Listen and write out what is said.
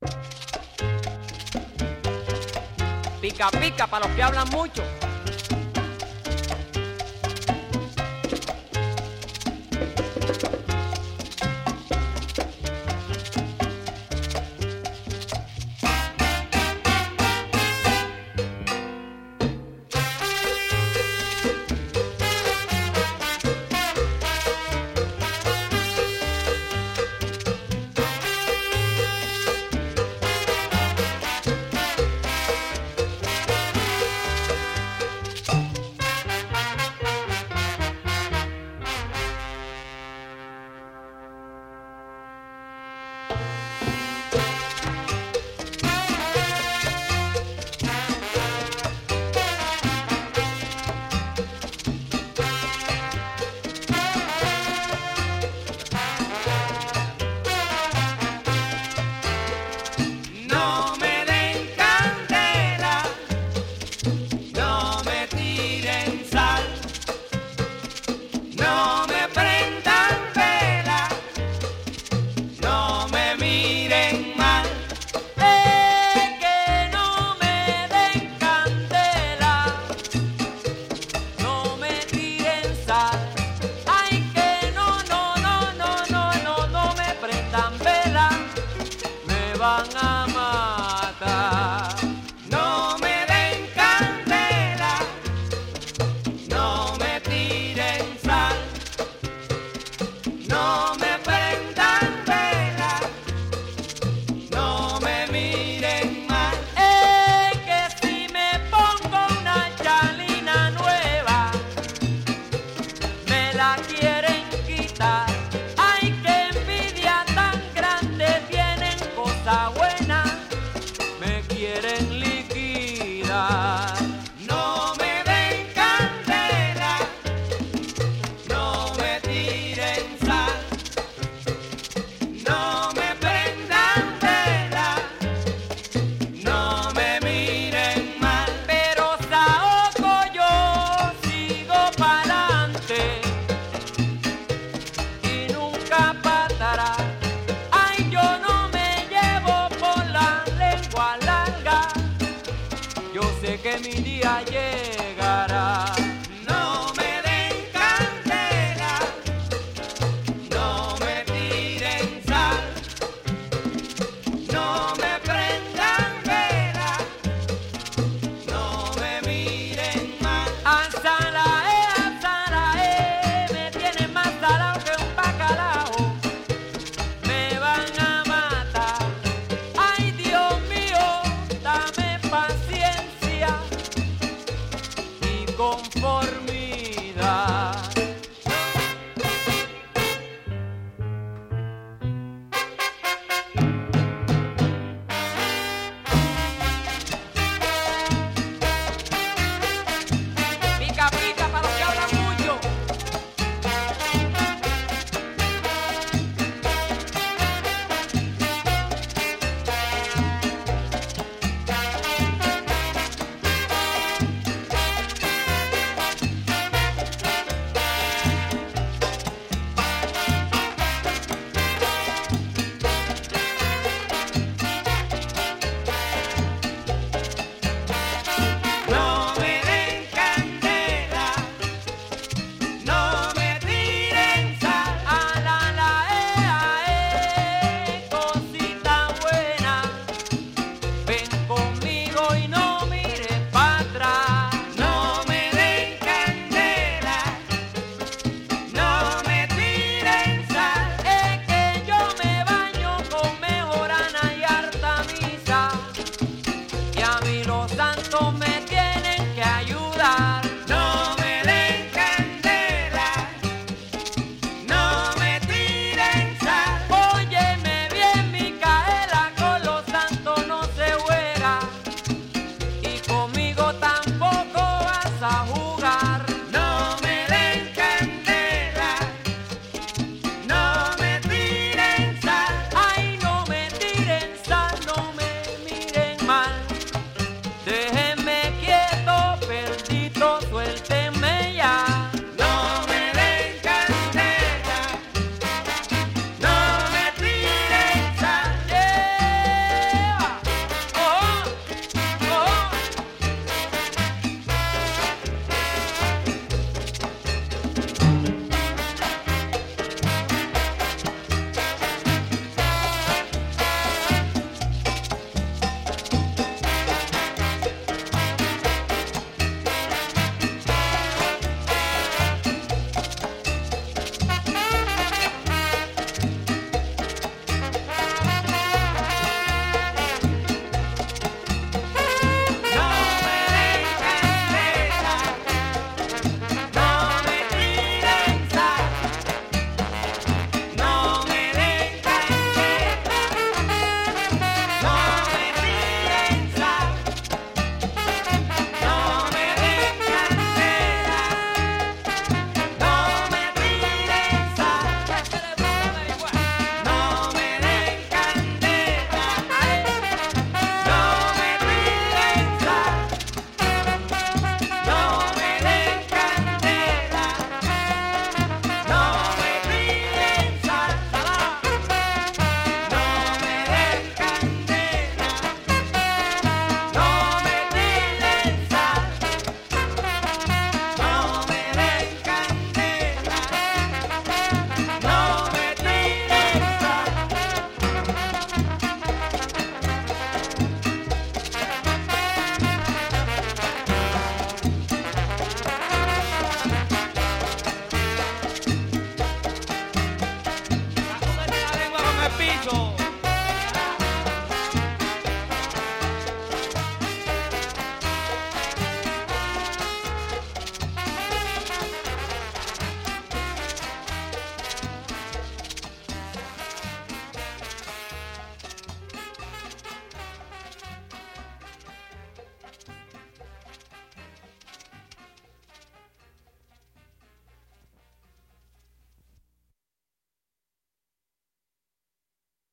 Pica pica para los que hablan mucho. Van a matar. No me den candela, no me tiren sal, no me prendan vela, no me miren mal. Es que si me pongo una chalina nueva, me la quieren quitar. Ay, qué envidia tan grande tienen cosas buenas, me quieren liquidar. No me den candela, no me tiren sal, no me prendan vela, no me miren mal. Pero Saoco yo sigo pa'lante y nunca para atrás. Ay, yo no me llevo por la lengua larga, yo sé que mi día llega.